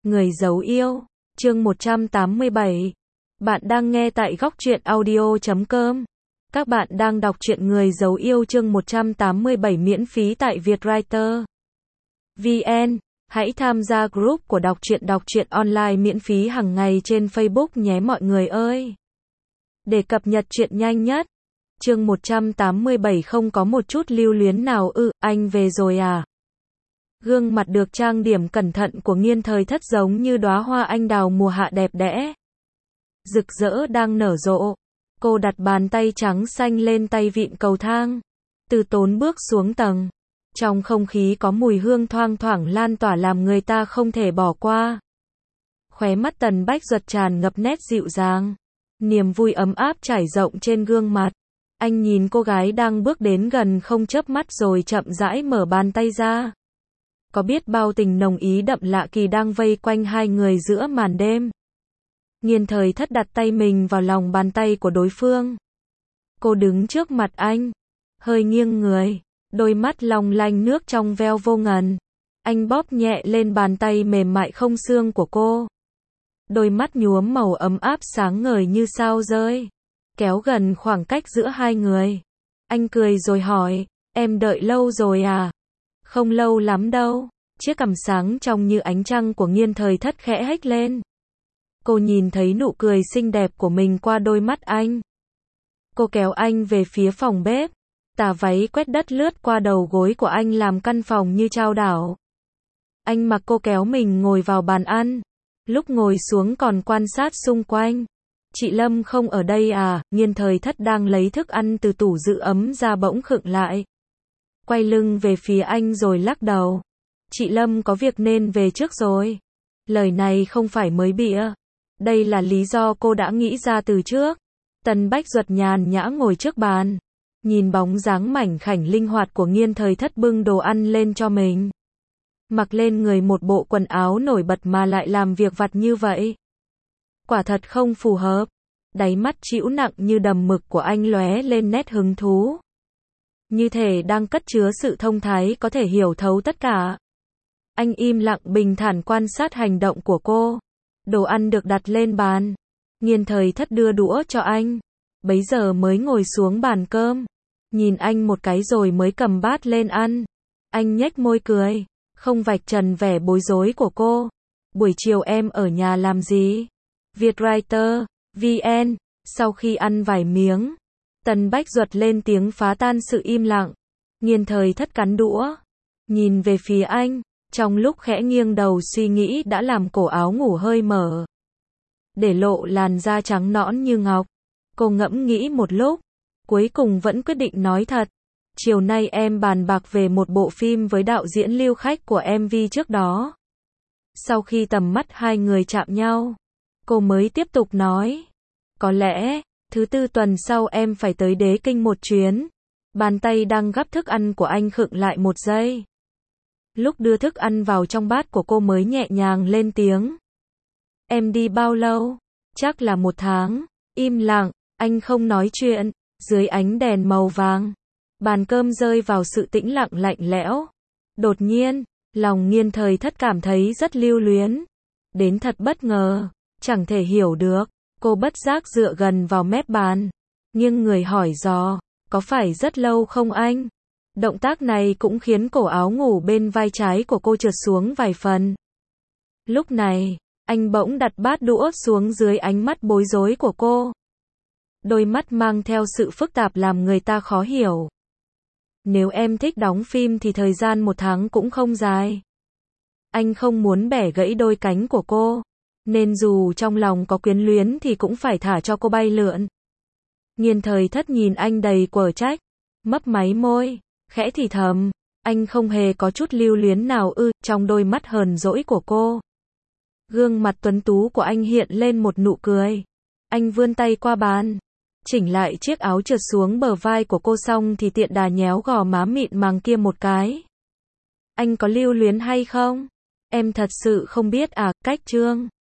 Người giấu yêu, chương 187. Bạn đang nghe tại góc truyện audio.com. Các bạn đang đọc truyện Người giấu yêu chương 187 miễn phí tại Vietwriter VN. Hãy tham gia group của đọc truyện online miễn phí hàng ngày trên Facebook nhé mọi người ơi. Để cập nhật truyện nhanh nhất. Chương 187 không có một chút lưu luyến nào anh về rồi à? Gương mặt được trang điểm cẩn thận của Nghiên Thời Thất giống như đóa hoa anh đào mùa hạ đẹp đẽ, rực rỡ đang nở rộ. Cô đặt bàn tay trắng xanh lên tay vịn cầu thang, từ tốn bước xuống tầng. Trong không khí có mùi hương thoang thoảng lan tỏa làm người ta không thể bỏ qua. Khóe mắt Tần Bách Duật tràn ngập nét dịu dàng, niềm vui ấm áp trải rộng trên gương mặt. Anh nhìn cô gái đang bước đến gần không chớp mắt rồi chậm rãi mở bàn tay ra. Có biết bao tình nồng ý đậm lạ kỳ đang vây quanh hai người giữa màn đêm. Nghiên Thời Thất đặt tay mình vào lòng bàn tay của đối phương. Cô đứng trước mặt anh, hơi nghiêng người, đôi mắt long lanh nước trong veo vô ngần. Anh bóp nhẹ lên bàn tay mềm mại không xương của cô. Đôi mắt nhuốm màu ấm áp sáng ngời như sao rơi, kéo gần khoảng cách giữa hai người. Anh cười rồi hỏi, em đợi lâu rồi à? Không lâu lắm đâu. Chiếc cằm sáng trong như ánh trăng của Nghiên Thời Thất khẽ hếch lên. Cô nhìn thấy nụ cười xinh đẹp của mình qua đôi mắt anh. Cô kéo anh về phía phòng bếp. Tà váy quét đất lướt qua đầu gối của anh làm căn phòng như chao đảo. Anh mặc cô kéo mình ngồi vào bàn ăn. Lúc ngồi xuống còn quan sát xung quanh. Chị Lâm không ở đây à? Nghiên Thời Thất đang lấy thức ăn từ tủ giữ ấm ra bỗng khựng lại. Quay lưng về phía anh rồi lắc đầu. Chị Lâm có việc nên về trước rồi. Lời này không phải mới bịa. Đây là lý do cô đã nghĩ ra từ trước. Tần Bách Duật nhàn nhã ngồi trước bàn, nhìn bóng dáng mảnh khảnh linh hoạt của Nghiên Thời Thất bưng đồ ăn lên cho mình. Mặc lên người một bộ quần áo nổi bật mà lại làm việc vặt như vậy. Quả thật không phù hợp. Đáy mắt trĩu nặng như đầm mực của anh lóe lên nét hứng thú. Như thể đang cất chứa sự thông thái có thể hiểu thấu tất cả. Anh im lặng bình thản quan sát hành động của cô. Đồ ăn được đặt lên bàn. Nghiên Thời Thất đưa đũa cho anh. Bấy giờ mới ngồi xuống bàn cơm. Nhìn anh một cái rồi mới cầm bát lên ăn. Anh nhếch môi cười, không vạch trần vẻ bối rối của cô. Buổi chiều em ở nhà làm gì? Vietwriter VN. Sau khi ăn vài miếng, Tần Bách Duật lên tiếng phá tan sự im lặng. Nghiên Thời Thất cắn đũa, nhìn về phía anh. Trong lúc khẽ nghiêng đầu suy nghĩ đã làm cổ áo ngủ hơi mở, để lộ làn da trắng nõn như ngọc. Cô ngẫm nghĩ một lúc, cuối cùng vẫn quyết định nói thật. Chiều nay em bàn bạc về một bộ phim với đạo diễn Lưu Khách của MV trước đó. Sau khi tầm mắt hai người chạm nhau, cô mới tiếp tục nói. Có lẽ, thứ tư tuần sau em phải tới Đế Kinh một chuyến. Bàn tay đang gắp thức ăn của anh khựng lại một giây. Lúc đưa thức ăn vào trong bát của cô mới nhẹ nhàng lên tiếng. Em đi bao lâu? Chắc là 1 tháng. Im lặng, anh không nói chuyện. Dưới ánh đèn màu vàng, bàn cơm rơi vào sự tĩnh lặng lạnh lẽo. Đột nhiên, lòng Nghiên Thời Thất cảm thấy rất lưu luyến. Đến thật bất ngờ, chẳng thể hiểu được. Cô bất giác dựa gần vào mép bàn, nghiêng người hỏi dò, có phải rất lâu không anh? Động tác này cũng khiến cổ áo ngủ bên vai trái của cô trượt xuống vài phần. Lúc này, anh bỗng đặt bát đũa xuống dưới ánh mắt bối rối của cô. Đôi mắt mang theo sự phức tạp làm người ta khó hiểu. Nếu em thích đóng phim thì thời gian 1 tháng cũng không dài. Anh không muốn bẻ gãy đôi cánh của cô, nên dù trong lòng có quyến luyến thì cũng phải thả cho cô bay lượn. Nghiên Thời Thất nhìn anh đầy quở trách, mấp máy môi, khẽ thì thầm, anh không hề có chút lưu luyến nào trong đôi mắt hờn dỗi của cô. Gương mặt tuấn tú của anh hiện lên một nụ cười. Anh vươn tay qua bàn, chỉnh lại chiếc áo trượt xuống bờ vai của cô xong thì tiện đà nhéo gò má mịn màng kia một cái. Anh có lưu luyến hay không? Em thật sự không biết à, cách Trương.